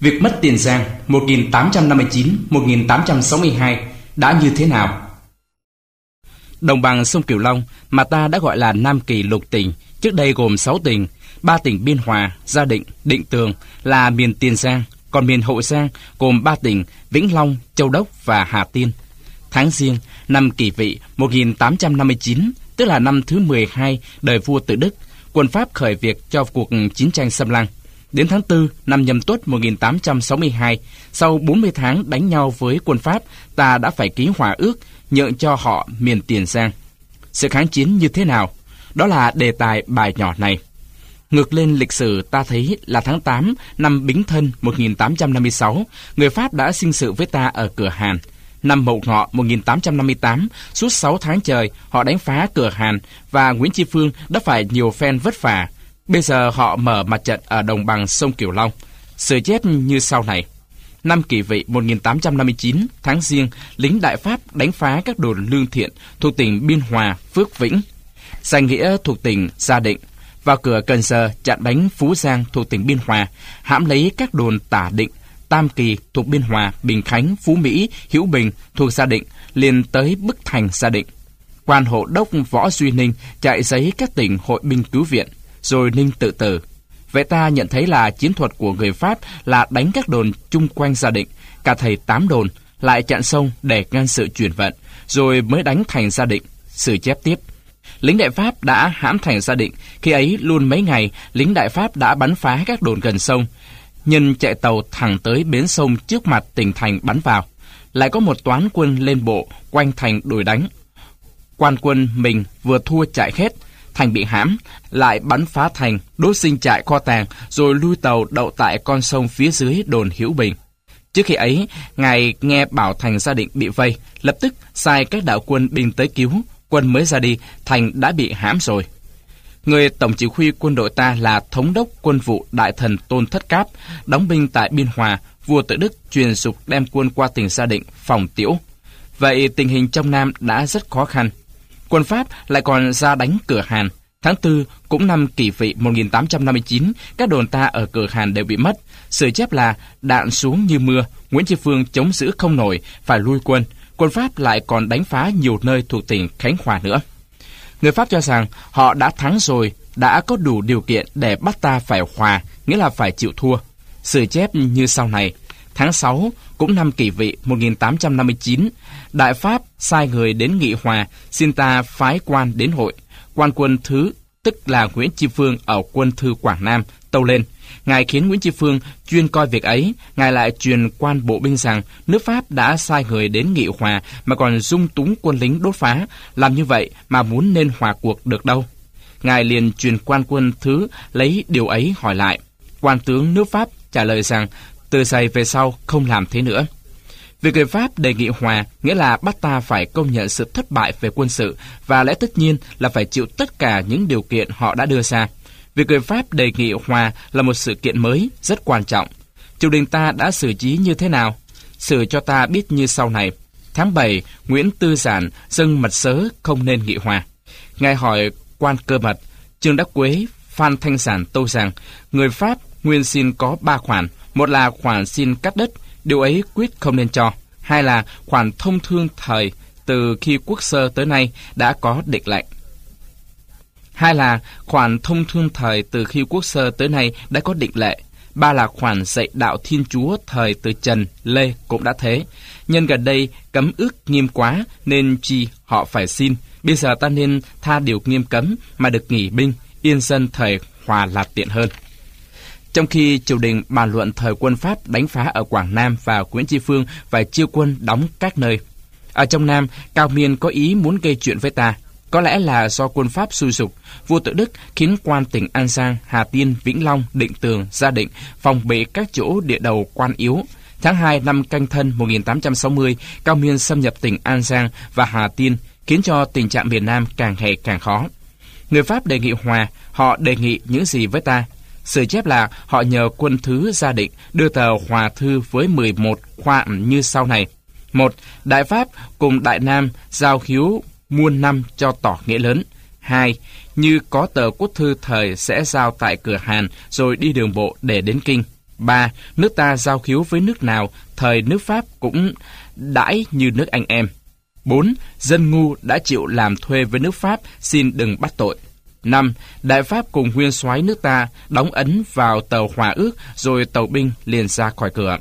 Việc mất Tiền Giang 1859-1862 đã như thế nào? Đồng bằng sông Cửu Long mà ta đã gọi là Nam Kỳ lục tỉnh, trước đây gồm 6 tỉnh, 3 tỉnh Biên Hòa, Gia Định, Định Tường là miền Tiền Giang, còn miền Hậu Giang gồm 3 tỉnh Vĩnh Long, Châu Đốc và Hà Tiên. Tháng Giêng năm Kỷ Vị 1859, tức là năm thứ 12 đời vua Tự Đức, quân Pháp khởi việc cho cuộc chiến tranh xâm lăng. Đến tháng 4 năm Nhâm Tuất 1862, sau 40 tháng đánh nhau với quân Pháp, ta đã phải ký hòa ước nhượng cho họ miền Tiền Giang. Sự kháng chiến như thế nào? Đó là đề tài bài nhỏ này. Ngược lên lịch sử ta thấy là tháng 8 năm Bính Thân 1856, người Pháp đã sinh sự với ta ở cửa Hàn. Năm Mậu Ngọ 1858, suốt 6 tháng trời họ đánh phá cửa Hàn và Nguyễn Tri Phương đã phải nhiều phen vất vả. Bây giờ họ mở mặt trận ở đồng bằng sông Cửu Long. Sự chép như sau này. Năm Kỷ Vị 1859, tháng Giêng, lính Đại Pháp đánh phá các đồn lương thiện thuộc tỉnh Biên Hòa, Phước Vĩnh, Danh Nghĩa thuộc tỉnh Gia Định, vào cửa Cần Giờ chặn đánh Phú Giang thuộc tỉnh Biên Hòa, hãm lấy các đồn Tả Định, Tam Kỳ thuộc Biên Hòa, Bình Khánh, Phú Mỹ, Hữu Bình thuộc Gia Định, liền tới bức thành Gia Định. Quan hộ đốc Võ Duy Ninh chạy giấy các tỉnh hội binh cứu viện, rồi Ninh tự tử. Vậy ta nhận thấy là chiến thuật của người Pháp là đánh các đồn chung quanh Gia Định, cả thầy 8 đồn, lại chặn sông để ngăn sự chuyển vận, rồi mới đánh thành Gia Định. Sử chép tiếp. Lính Đại Pháp đã hãm thành Gia Định, khi ấy luôn mấy ngày, lính Đại Pháp đã bắn phá các đồn gần sông. Nhân chạy tàu thẳng tới bến sông trước mặt tỉnh thành bắn vào. Lại có một toán quân lên bộ quanh thành đuổi đánh. Quan quân mình vừa thua chạy hết, thành bị hãm, lại bắn phá thành, đốt sinh trại kho tàng, rồi lui tàu đậu tại con sông phía dưới đồn Hữu Bình. Trước khi ấy, ngài nghe bảo thành Gia Định bị vây, lập tức sai các đạo quân binh tới cứu. Quân mới ra đi, thành đã bị hãm rồi. Người tổng chỉ huy quân đội ta là thống đốc quân vụ đại thần Tôn Thất Cáp, đóng binh tại Biên Hòa. Vua Tự Đức truyền giục đem quân qua tỉnh Gia Định phòng Tiễu. Vậy tình hình trong Nam đã rất khó khăn. Quân Pháp lại còn ra đánh cửa Hàn. Tháng 4 cũng năm Kỷ Vị 1859, các đồn ta ở cửa Hàn đều bị mất. Sử chép là đạn xuống như mưa, Nguyễn Tri Phương chống giữ không nổi, phải lui quân. Quân Pháp lại còn đánh phá nhiều nơi thuộc tỉnh Khánh Hòa nữa. Người Pháp cho rằng họ đã thắng rồi, đã có đủ điều kiện để bắt ta phải hòa, nghĩa là phải chịu thua. Sử chép như sau này. Tháng 6, cũng năm Kỷ Vị 1859, Đại Pháp sai người đến nghị hòa, xin ta phái quan đến hội. Quan quân thứ, tức là Nguyễn Tri Phương ở quân thư Quảng Nam, tâu lên. Ngài khiến Nguyễn Tri Phương chuyên coi việc ấy. Ngài lại truyền quan bộ binh rằng nước Pháp đã sai người đến nghị hòa mà còn dung túng quân lính đốt phá. Làm như vậy mà muốn nên hòa cuộc được đâu. Ngài liền truyền quan quân thứ lấy điều ấy hỏi lại. Quan tướng nước Pháp trả lời rằng từ giày về sau không làm thế nữa. Việc người Pháp đề nghị hòa nghĩa là bắt ta phải công nhận sự thất bại về quân sự và lẽ tất nhiên là phải chịu tất cả những điều kiện họ đã đưa ra. Việc người Pháp đề nghị hòa là một sự kiện mới, rất quan trọng. Triều đình ta đã xử trí như thế nào? Sử cho ta biết như sau này. Tháng 7, Nguyễn Tư Giản dâng mật sớ không nên nghị hòa. Ngài hỏi quan Cơ Mật, Trương Đắc Quế, Phan Thanh Giản tâu rằng người Pháp nguyên xin có 3 khoản. Một là khoản xin cắt đất, điều ấy quyết không nên cho. Hai là khoản thông thương thời từ khi Quốc Sơ tới nay đã có định lệnh. Hai là khoản thông thương thời từ khi Quốc Sơ tới nay đã có định lệ. Ba là khoản dạy đạo Thiên Chúa thời từ Trần, Lê cũng đã thế. Nhân gần đây cấm ước nghiêm quá nên chi họ phải xin. Bây giờ ta nên tha điều nghiêm cấm mà được nghỉ binh, yên dân thời hòa là tiện hơn. Trong khi triều đình bàn luận thời quân Pháp đánh phá ở Quảng Nam và Nguyễn Tri Phương phải chiêu quân đóng các nơi. Ở trong Nam, Cao Miên có ý muốn gây chuyện với ta. Có lẽ là do quân Pháp xui sục, vua Tự Đức khiến quan tỉnh An Giang, Hà Tiên, Vĩnh Long, Định Tường, Gia Định phòng bị các chỗ địa đầu quan yếu. Tháng 2 năm Canh Thân 1860, Cao Miên xâm nhập tỉnh An Giang và Hà Tiên, khiến cho tình trạng miền Nam càng ngày càng khó. Người Pháp đề nghị hòa, họ đề nghị những gì với ta? Sử chép là họ nhờ quân thứ Gia Định đưa tờ hòa thư với 11 khoản như sau này. 1. Đại Pháp cùng Đại Nam giao hiếu muôn năm cho tỏ nghĩa lớn. 2. Như có tờ quốc thư thời sẽ giao tại cửa Hàn rồi đi đường bộ để đến Kinh. 3. Nước ta giao khiếu với nước nào, thời nước Pháp cũng đãi như nước anh em. 4. Dân ngu đã chịu làm thuê với nước Pháp, xin đừng bắt tội. 5. Đại Pháp cùng nguyên soái nước ta đóng ấn vào tờ hòa ước, rồi tàu binh liền ra khỏi cửa.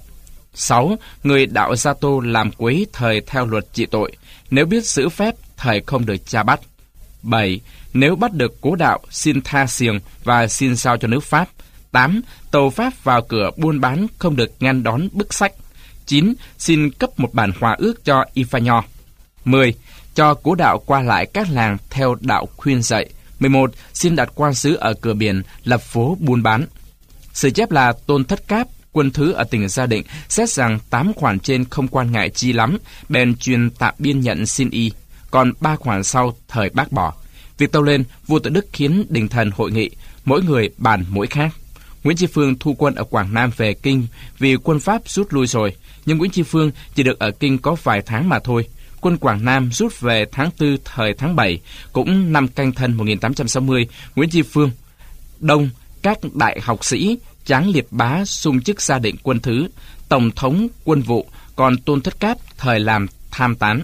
6. Người đạo Gia Tô làm quấy thời theo luật trị tội, nếu biết giữ phép, thời không được tra bắt. 7. Nếu bắt được cố đạo, xin tha xiềng và xin sao cho nước Pháp. 8. Tàu Pháp vào cửa buôn bán không được ngăn đón bức sách. 9. Xin cấp một bản hòa ước cho Y Pha Nho. 10. Cho cố đạo qua lại các làng theo đạo khuyên dạy. 11. Xin đặt quan sứ ở cửa biển, lập phố buôn bán. Sự chép là Tôn Thất Cáp, quân thứ ở tỉnh Gia Định, xét rằng 8 khoản trên không quan ngại chi lắm, bèn truyền tạm biên nhận xin y, còn 3 khoản sau thời bác bỏ. Việc tâu lên, vua Tự Đức khiến đình thần hội nghị, mỗi người bàn mỗi khác. Nguyễn Tri Phương thu quân ở Quảng Nam về Kinh vì quân Pháp rút lui rồi, nhưng Nguyễn Tri Phương chỉ được ở Kinh có vài tháng mà thôi. Quân Quảng Nam rút về tháng 4 thời tháng 7, cũng năm Canh Thân 1860, Nguyễn Tri Phương đông các đại học sĩ, Tráng Liệt Bá xung chức Gia Định quân thứ, tổng thống quân vụ, còn Tôn Thất Cáp thời làm tham tán.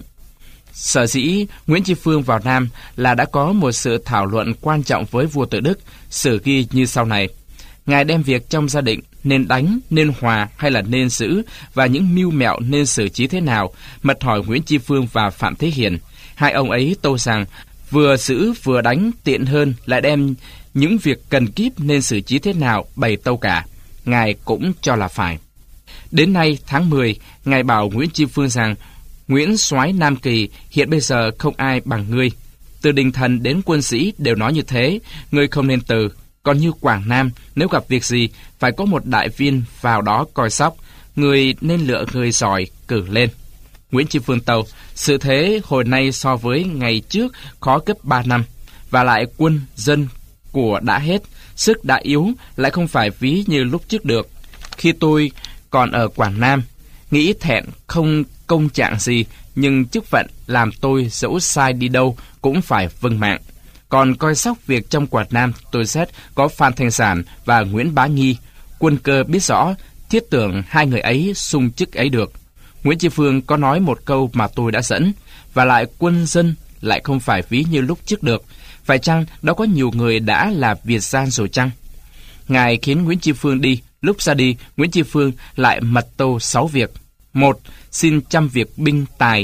Sở dĩ Nguyễn Tri Phương vào Nam là đã có một sự thảo luận quan trọng với vua Tự Đức, sử ghi như sau này: Ngài đem việc trong gia định nên đánh, nên hòa hay là nên giữ, và những mưu mẹo nên xử trí thế nào, mật hỏi Nguyễn Tri Phương và Phạm Thế Hiển. Hai ông ấy tâu rằng vừa giữ vừa đánh tiện hơn, lại đem những việc cần kíp nên xử trí thế nào bày tâu cả. Ngài cũng cho là phải. Đến nay tháng 10, Ngài bảo Nguyễn Tri Phương rằng: Nguyễn soái Nam Kỳ, hiện bây giờ không ai bằng ngươi. Từ đình thần đến quân sĩ đều nói như thế, ngươi không nên từ. Còn như Quảng Nam, nếu gặp việc gì, phải có một đại viên vào đó coi sóc. Người nên lựa người giỏi cử lên. Nguyễn Tri Phương tâu: sự thế hồi nay so với ngày trước khó gấp 3 năm. Và lại quân, dân, của đã hết, sức đã yếu, lại không phải ví như lúc trước được. Khi tôi còn ở Quảng Nam, nghĩ thẹn không công trạng gì, nhưng chức phận làm tôi dẫu sai đi đâu cũng phải vâng mạng. Còn coi sóc việc trong Quảng Nam, tôi xét có Phan Thanh Sản và Nguyễn Bá Nghi. Quân cơ biết rõ, thiết tưởng hai người ấy xung chức ấy được. Nguyễn Tri Phương có nói một câu mà tôi đã dẫn, và lại quân dân lại không phải ví như lúc trước được. Phải chăng đó có nhiều người đã là Việt gian rồi chăng? Ngài khiến Nguyễn Tri Phương đi. Lúc ra đi, Nguyễn Tri Phương lại mật tâu 6 việc. 1. Xin chăm việc binh tài.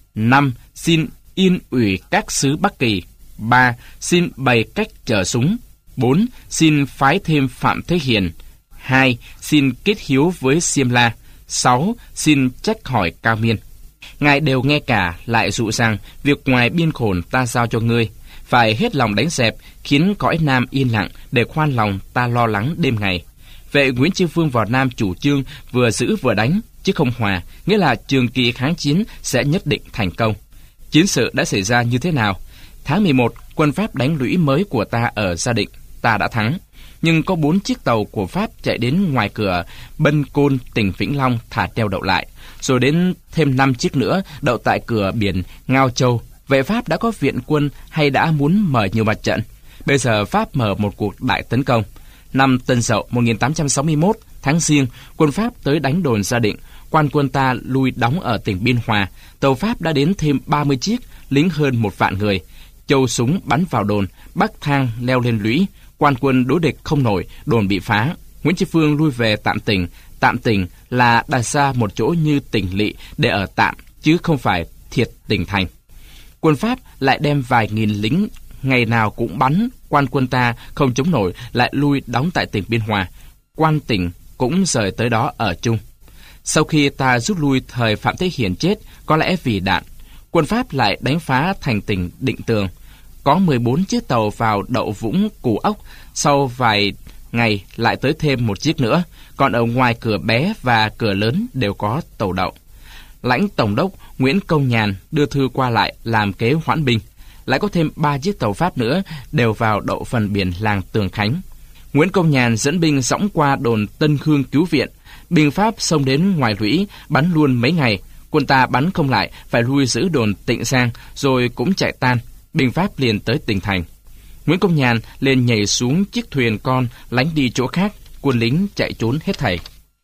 5. Xin yên ủy các xứ Bắc Kỳ. 3. Xin bày cách chở súng. 4. Xin phái thêm Phạm Thế Hiển. 2. Xin kết hiếu với Xiêm La. 6. Xin trách hỏi Cao Miên. Ngài đều nghe cả, lại dụ rằng việc ngoài biên khổn ta giao cho ngươi, phải hết lòng đánh dẹp, khiến cõi Nam yên lặng, để khoan lòng ta lo lắng đêm ngày. Vậy Nguyễn Tri Phương vào Nam chủ trương vừa giữ vừa đánh, chứ không hòa, nghĩa là trường kỳ kháng chiến sẽ nhất định thành công. Chiến sự đã xảy ra như thế nào? Tháng 11, quân Pháp đánh lũy mới của ta ở Gia Định, ta đã thắng. Nhưng có 4 chiếc tàu của Pháp chạy đến ngoài cửa Bân Côn, tỉnh Vĩnh Long thả treo đậu lại, rồi đến thêm 5 chiếc nữa đậu tại cửa biển Ngao Châu. Vậy Pháp đã có viện quân hay đã muốn mở nhiều mặt trận? Bây giờ Pháp mở một cuộc đại tấn công. Năm Tân Dậu 1861, tháng Giêng, quân Pháp tới đánh đồn Gia Định. Quan quân ta lui đóng ở tỉnh Biên Hòa. Tàu Pháp đã đến thêm 30 chiếc, lính hơn 1 vạn người. Châu súng bắn vào đồn, bắc thang leo lên lũy. Quan quân đối địch không nổi, đồn bị phá. Nguyễn Tri Phương lui về Tạm Tỉnh. Tạm Tỉnh là đặt ra một chỗ như tỉnh lỵ để ở tạm, chứ không phải thiệt tỉnh thành. Quân Pháp lại đem vài nghìn lính, ngày nào cũng bắn. Quan quân ta không chống nổi, lại lui đóng tại tỉnh Biên Hòa. Quan tỉnh cũng rời tới đó ở chung. Sau khi ta rút lui thời Phạm Thế Hiển chết, có lẽ vì đạn, quân Pháp lại đánh phá thành tỉnh Định Tường. Có 14 chiếc tàu vào đậu Vũng Cù Ốc, sau vài ngày lại tới thêm 1 chiếc nữa, còn ở ngoài cửa bé và cửa lớn đều có tàu đậu. Lãnh Tổng đốc Nguyễn Công Nhàn đưa thư qua lại làm kế hoãn binh. Lại có thêm 3 chiếc tàu Pháp nữa đều vào đậu phần biển làng Tường Khánh. Nguyễn Công Nhàn dẫn binh dõng qua đồn Tân Khương cứu viện. Binh Pháp xông đến ngoài lũy, bắn luôn mấy ngày. Quân ta bắn không lại, phải lui giữ đồn Tịnh Giang, rồi cũng chạy tan. Binh Pháp liền tới tỉnh thành. Nguyễn Công Nhàn liền nhảy xuống chiếc thuyền con lánh đi chỗ khác. Quân lính chạy trốn hết thảy.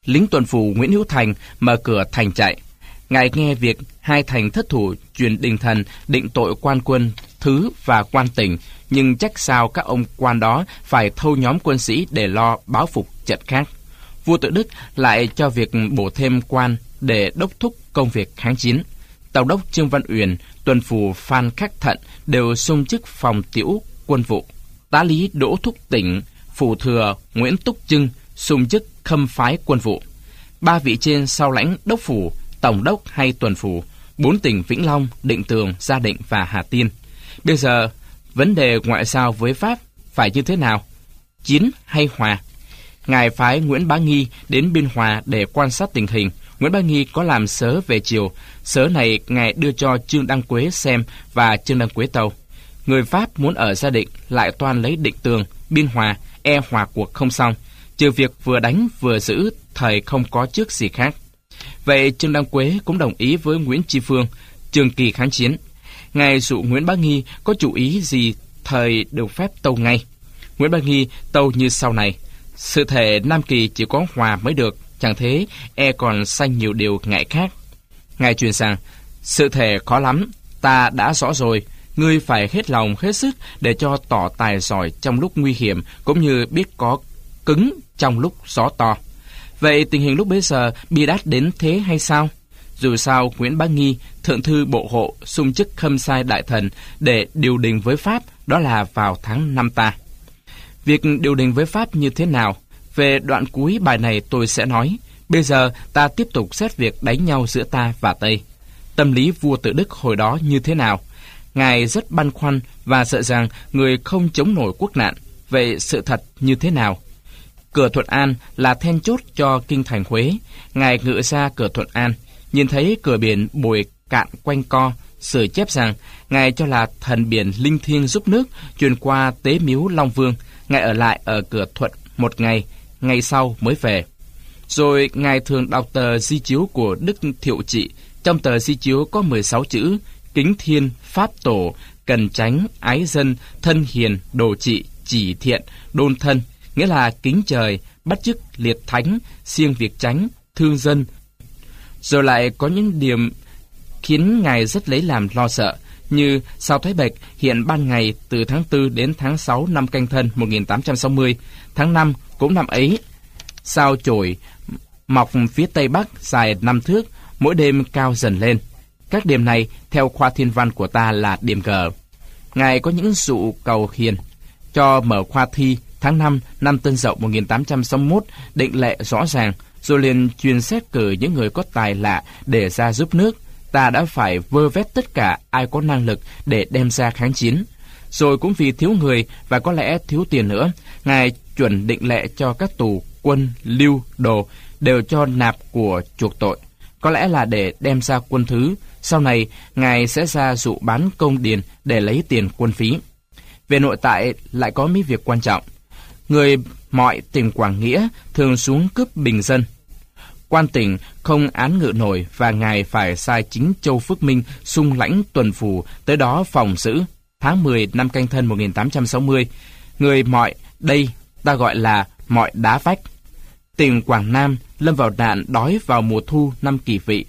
lính tuần phủ Nguyễn Hữu Thành mở cửa thành chạy. Ngài nghe việc hai thành thất thủ truyền đình thần định tội quan quân thứ và quan tỉnh, nhưng chắc sao các ông quan đó phải thâu nhóm quân sĩ để lo báo phục trận khác. Vua Tự Đức lại cho việc bổ thêm quan để đốc thúc công việc kháng chiến. Tổng đốc Trương Văn Uyển, tuần phủ Phan Khắc Thận đều xung chức phòng tiểu quân vụ. Tá lý Đỗ Thúc Tỉnh, phủ thừa Nguyễn Túc Trưng xung chức khâm phái quân vụ. Ba vị trên sau lãnh đốc phủ, tổng đốc hay tuần phủ, 4 tỉnh Vĩnh Long, Định Tường, Gia Định và Hà Tiên. Bây giờ, vấn đề ngoại giao với Pháp phải như thế nào? Chiến hay hòa? Ngài phái Nguyễn Bá Nghi đến Biên Hòa để quan sát tình hình. Nguyễn Bá Nghi có làm sớ về chiều. Sớ này Ngài đưa cho Trương Đăng Quế xem và Trương Đăng Quế tâu. Người Pháp muốn ở Gia Định lại toan lấy Định Tường, Biên Hòa, hòa cuộc không xong. Trừ việc vừa đánh vừa giữ, thời không có trước gì khác. Vậy Trương Đăng Quế cũng đồng ý với Nguyễn Tri Phương, trường kỳ kháng chiến. Ngài dụ Nguyễn Bá Nghi có chủ ý gì, thời được phép tâu ngay. Nguyễn Bá Nghi tâu như sau này: sự thể Nam Kỳ chỉ có hòa mới được, chẳng thế còn sanh nhiều điều ngại khác. Ngài truyền rằng: sự thể khó lắm, ta đã rõ rồi, ngươi phải hết lòng hết sức để cho tỏ tài giỏi trong lúc nguy hiểm, cũng như biết có cứng trong lúc gió to. Vậy tình hình lúc bấy giờ bi đát đến thế hay sao? Dù sao Nguyễn Bá Nghi, thượng thư bộ hộ, xung chức khâm sai đại thần để điều đình với Pháp, đó là vào tháng 5 ta. Việc điều đình với Pháp như thế nào? Về đoạn cuối bài này tôi sẽ nói. Bây giờ ta tiếp tục xét việc đánh nhau giữa ta và Tây. Tâm lý vua Tự Đức hồi đó như thế nào? Ngài rất băn khoăn và sợ rằng người không chống nổi quốc nạn. Vậy sự thật như thế nào? Cửa Thuận An là then chốt cho kinh thành Huế. Ngài ngự ra cửa Thuận An, nhìn thấy cửa biển bồi cạn quanh co, sử chép rằng Ngài cho là thần biển linh thiêng giúp nước, truyền qua tế miếu Long Vương. Ngài ở lại ở cửa Thuận một ngày, ngày sau mới về. Rồi Ngài thường đọc tờ di chiếu của Đức Thiệu Trị. Trong tờ di chiếu có 16 chữ: kính thiên, pháp tổ, cần chánh, ái dân, thân hiền, đồ trị, chỉ thiện, đôn thân, nghĩa là kính trời, bắt chước liệt thánh, siêng việc chánh, thương dân. Rồi lại có những điểm khiến Ngài rất lấy làm lo sợ, như sao Thái Bạch hiện ban ngày từ tháng 4 đến tháng 6 năm Canh Thân 1860, tháng 5 cũng năm ấy. Sao Chổi mọc phía tây bắc dài 5 thước, mỗi đêm cao dần lên. Các điểm này theo khoa thiên văn của ta là điểm G. Ngài có những dụ cầu hiền cho mở khoa thi tháng 5 năm Tân Dậu 1861 định lệ rõ ràng, rồi liền truyền xét cử những người có tài lạ để ra giúp nước. Ta đã phải vơ vét tất cả ai có năng lực để đem ra kháng chiến. Rồi cũng vì thiếu người và có lẽ thiếu tiền nữa, Ngài chuẩn định lệ cho các tù quân, lưu, đồ đều cho nạp của chuộc tội. Có lẽ là để đem ra quân thứ. Sau này Ngài sẽ ra dụ bán công điền để lấy tiền quân phí. Về nội tại lại có mấy việc quan trọng. Người mọi tỉnh Quảng Nghĩa thường xuống cướp bình dân. Quan tỉnh không án ngự nổi và Ngài phải sai chính Châu Phước Minh xung lãnh tuần phủ tới đó phòng giữ. Tháng 10 năm Canh Thân 1860, người mọi đây ta gọi là mọi đá vách. Tỉnh Quảng Nam lâm vào nạn đói vào mùa thu năm Kỷ Vị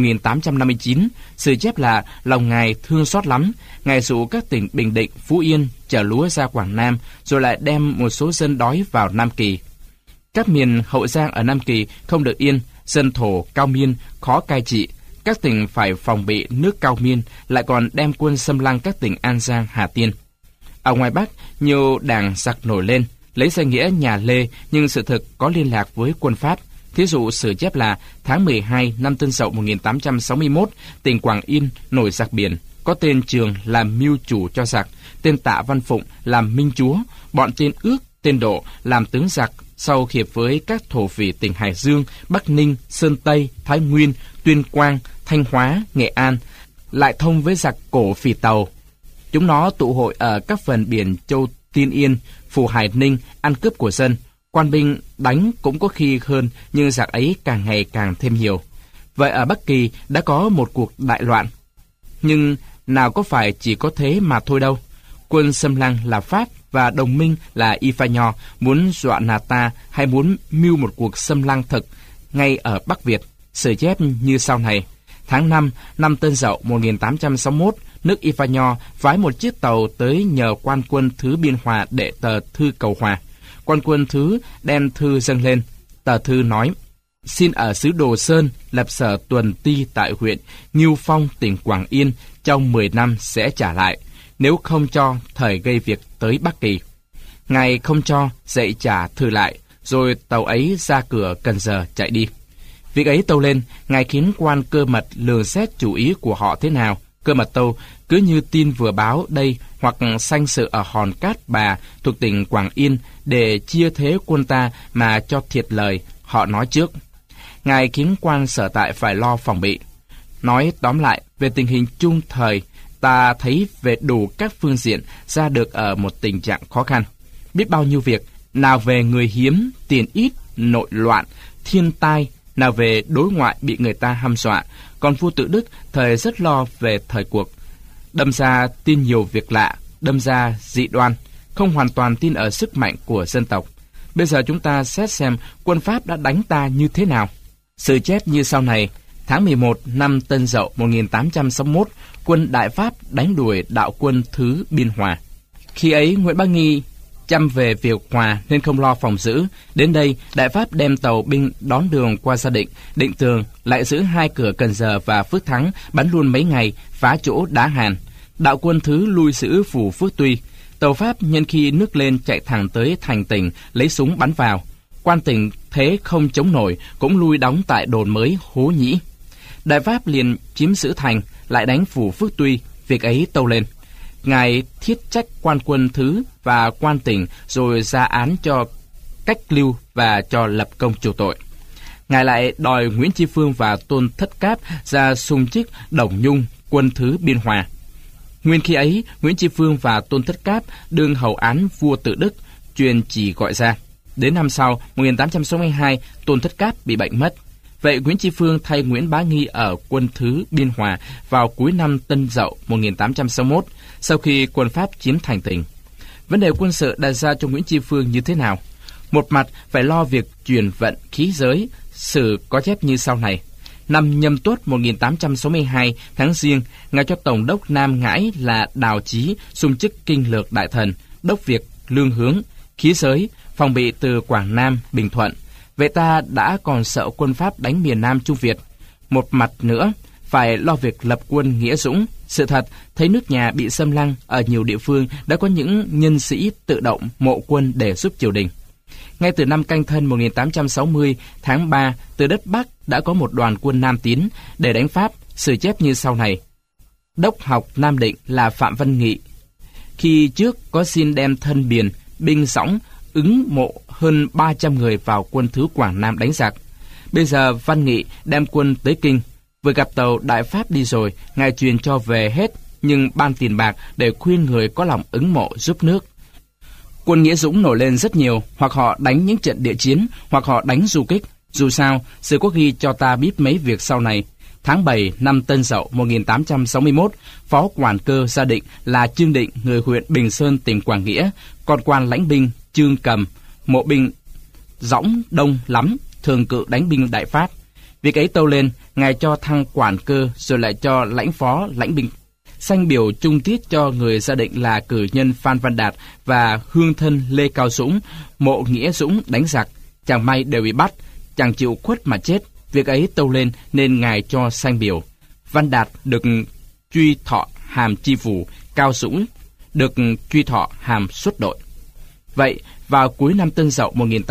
1859. Sử chép là lòng Ngài thương xót lắm. Ngài dụ các tỉnh Bình Định, Phú Yên chở lúa ra Quảng Nam, rồi lại đem một số dân đói vào Nam Kỳ. Các miền Hậu Giang ở Nam Kỳ không được yên, dân thổ cao miên khó cai trị. Các tỉnh phải phòng bị nước cao miên, lại còn đem quân xâm lăng các tỉnh An Giang, Hà Tiên. Ở ngoài Bắc, nhiều đảng giặc nổi lên, lấy danh nghĩa nhà Lê, nhưng sự thực có liên lạc với quân Pháp. Thí dụ sử chép là tháng 12 năm Tân Dậu 1861, tỉnh Quảng Yên nổi giặc biển, có tên Trường làm mưu chủ cho giặc, tên Tạ Văn Phụng làm minh chúa, bọn tên Ước, tên Độ làm tướng giặc. Sau hiệp với các thổ phỉ tỉnh Hải Dương, Bắc Ninh, Sơn Tây, Thái Nguyên, Tuyên Quang, Thanh Hóa, Nghệ An, lại thông với giặc cổ phỉ Tàu. Chúng nó tụ hội ở các phần biển Châu Tiên Yên, Phù Hải Ninh, ăn cướp của dân. Quan binh đánh cũng có khi hơn, nhưng giặc ấy càng ngày càng thêm nhiều. Vậy ở Bắc Kỳ đã có một cuộc đại loạn. Nhưng nào có phải chỉ có thế mà thôi đâu. Quân xâm lăng là Pháp và đồng minh là Y Pha Nho muốn dọa nạt ta hay muốn mưu một cuộc xâm lăng thực. ngay ở Bắc Việt. Sử chép như sau này: tháng 5 năm Tân Dậu 1861, nước Ivanho phái một chiếc tàu tới nhờ quan quân thứ Biên Hòa đệ tờ thư cầu hòa. Quan quân thứ đem thư dâng lên. Tờ thư nói: xin ở xứ Đồ Sơn lập sở tuần ti tại huyện Ngưu Phong, tỉnh Quảng Yên, trong 10 năm sẽ trả lại. Nếu không cho, thời gây việc tới Bắc Kỳ. Ngài không cho, dậy trả thư lại, rồi tàu ấy ra cửa Cần Giờ chạy đi. Việc ấy tâu lên, ngài khiến quan Cơ Mật lường xét chủ ý của họ thế nào. Cơ Mật tâu: cứ như tin vừa báo đây, hoặc sanh sự ở Hòn Cát Bà thuộc tỉnh Quảng Yên, để chia thế quân ta mà cho thiệt lời, họ nói trước. Ngài khiến quan sở tại phải lo phòng bị. Nói tóm lại, về tình hình chung thời, ta thấy về đủ các phương diện ra được ở một tình trạng khó khăn. Biết bao nhiêu việc, nào về người hiếm, tiền ít, nội loạn, thiên tai, nào về đối ngoại bị người ta hăm dọa. Còn vua Tự Đức thời rất lo về thời cuộc. Đâm ra tin nhiều việc lạ, đâm ra dị đoan, không hoàn toàn tin ở sức mạnh của dân tộc. Bây giờ chúng ta xét xem quân Pháp đã đánh ta như thế nào. Sử chép như sau này: tháng 11 năm Tân Dậu 1861, quân Đại Pháp đánh đuổi đạo quân thứ Biên Hòa. Khi ấy Nguyễn Bá Nghi chăm về việc hòa nên không lo phòng giữ. Đến đây, Đại Pháp đem tàu binh đón đường qua Gia Định, Định Tường, lại giữ hai cửa Cần Giờ và Phước Thắng, bắn luôn mấy ngày, phá chỗ Đá Hàn. Đạo quân thứ lui giữ phủ Phước Tuy. Tàu Pháp nhân khi nước lên chạy thẳng tới thành tỉnh, lấy súng bắn vào. Quan tỉnh thế không chống nổi, cũng lui đóng tại đồn mới Hố Nhĩ. Đại Pháp liền chiếm giữ thành, lại đánh phủ Phước Tuy. Việc ấy tâu lên. Ngài thiết trách quan quân thứ và quan tỉnh, rồi ra án cho cách lưu và cho lập công chuộc tội. Ngài lại đòi Nguyễn Tri Phương và Tôn Thất Cáp ra xung chức Đồng Nhung, quân thứ Biên Hòa. Nguyên khi ấy, Nguyễn Tri Phương và Tôn Thất Cáp đương hầu án vua Tự Đức, truyền chỉ gọi ra. Đến năm sau, 1862, Tôn Thất Cáp bị bệnh mất. Vậy Nguyễn Tri Phương thay Nguyễn Bá Nghi ở quân thứ Biên Hòa vào cuối năm Tân Dậu 1861, sau khi quân Pháp chiếm thành tỉnh. Vấn đề quân sự đặt ra cho Nguyễn Tri Phương như thế nào? Một mặt phải lo việc truyền vận khí giới. Sử có chép như sau này: năm Nhâm Tuất 1862 tháng Giêng, ngài cho tổng đốc Nam Ngãi là Đào Chí xung chức kinh lược đại thần, đốc việc lương hướng, khí giới, phòng bị từ Quảng Nam, Bình Thuận. Vậy ta đã còn sợ quân Pháp đánh miền Nam Trung Việt. Một mặt nữa, phải lo việc lập quân nghĩa dũng. Sự thật, thấy nước nhà bị xâm lăng, ở nhiều địa phương đã có những nhân sĩ tự động mộ quân để giúp triều đình. Ngay từ năm Canh Thân 1860, tháng 3, từ đất Bắc đã có một đoàn quân Nam tiến để đánh Pháp. Sử chép như sau này: đốc học Nam Định là Phạm Văn Nghị. Khi trước có xin đem thân Biền, binh Sõng, ứng mộ hơn 300 người vào quân thứ Quảng Nam đánh giặc. Bây giờ Văn Nghị đem quân tới Kinh. Vừa gặp tàu Đại Pháp đi rồi, ngài truyền cho về hết, nhưng ban tiền bạc để khuyên người có lòng ứng mộ giúp nước. Quân nghĩa dũng nổi lên rất nhiều, hoặc họ đánh những trận địa chiến, hoặc họ đánh du kích. Dù sao, Sử có ghi cho ta biết mấy việc sau này. Tháng 7 năm Tân Dậu 1861, phó quản cơ Gia Định là Trương Định, người huyện Bình Sơn, tỉnh Quảng Nghĩa, còn quan lãnh binh Trương Cầm, mộ binh Dõng đông lắm, thường cự đánh binh Đại Pháp. Việc ấy tâu lên, ngài cho thăng quản cơ, rồi lại cho lãnh phó lãnh binh. Sanh biểu trung tiết cho người Gia Định là cử nhân Phan Văn Đạt và hương thân Lê Cao Dũng, mộ Nghĩa Dũng đánh giặc. Chẳng may đều bị bắt, chẳng chịu khuất mà chết. Việc ấy tâu lên nên ngài cho sanh biểu. Văn Đạt được truy thọ hàm tri phủ, Cao Dũng được truy thọ hàm xuất đội. Vậy, vào cuối năm Tân Dậu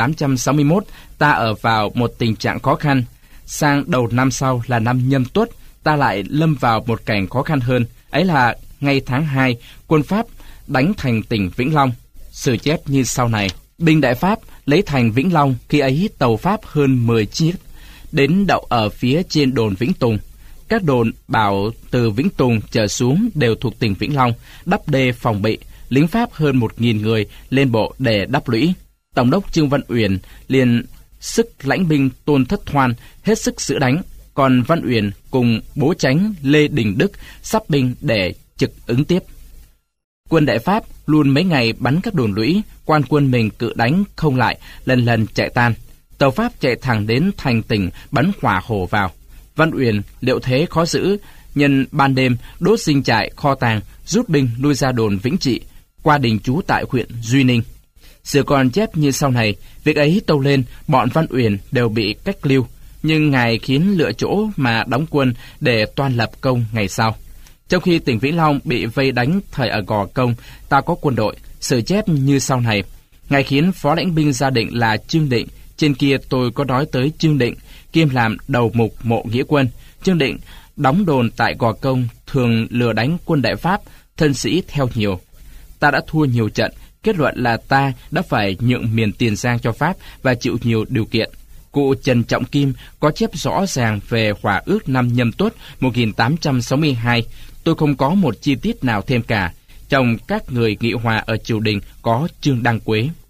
1861, ta ở vào một tình trạng khó khăn. Sang đầu năm sau là năm Nhâm Tuất, ta lại lâm vào một cảnh khó khăn hơn. Ấy là ngay tháng 2, quân Pháp đánh thành tỉnh Vĩnh Long. Sử chép như sau này: binh Đại Pháp lấy thành Vĩnh Long, khi ấy tàu Pháp hơn 10 chiếc, đến đậu ở phía trên đồn Vĩnh Tùng. Các đồn bảo từ Vĩnh Tùng trở xuống đều thuộc tỉnh Vĩnh Long, đắp đê phòng bị. Lính Pháp hơn 1.000 người lên bộ để đắp lũy. Tổng đốc Trương Văn Uyển liền sức lãnh binh Tôn Thất Thoan hết sức giữ đánh, còn Văn Uyển cùng bố chánh Lê Đình Đức sắp binh để trực ứng tiếp. Quân Đại Pháp luôn mấy ngày bắn các đồn lũy, quan quân mình cự đánh không lại, lần lần chạy tan. Tàu Pháp chạy thẳng đến thành tỉnh bắn hỏa hổ vào. Văn Uyển liệu thế khó giữ, nhân ban đêm đốt dinh trại kho tàng, rút binh lui ra đồn Vĩnh Trị, qua đình trú tại huyện Duy Ninh. Sử còn chép như sau này, việc ấy tâu lên, bọn Văn Uyển đều bị cách lưu, nhưng ngài khiến lựa chỗ mà đóng quân để toan lập công ngày sau. Trong khi tỉnh Vĩnh Long bị vây đánh thời ở Gò Công, ta có quân đội. Sử chép như sau này, ngài khiến phó lãnh binh Gia Định là Trương Định. Trên kia tôi có nói tới Trương Định, kiêm làm đầu mục mộ nghĩa quân. Trương Định đóng đồn tại Gò Công, thường lừa đánh quân Đại Pháp, thân sĩ theo nhiều. Ta đã thua nhiều trận, kết luận là ta đã phải nhượng miền Tiền Giang cho Pháp và chịu nhiều điều kiện. Cụ Trần Trọng Kim có chép rõ ràng về Hòa ước năm Nhâm Tuất 1862. Tôi không có một chi tiết nào thêm cả. Trong các người nghị hòa ở triều đình có Trương Đăng Quế.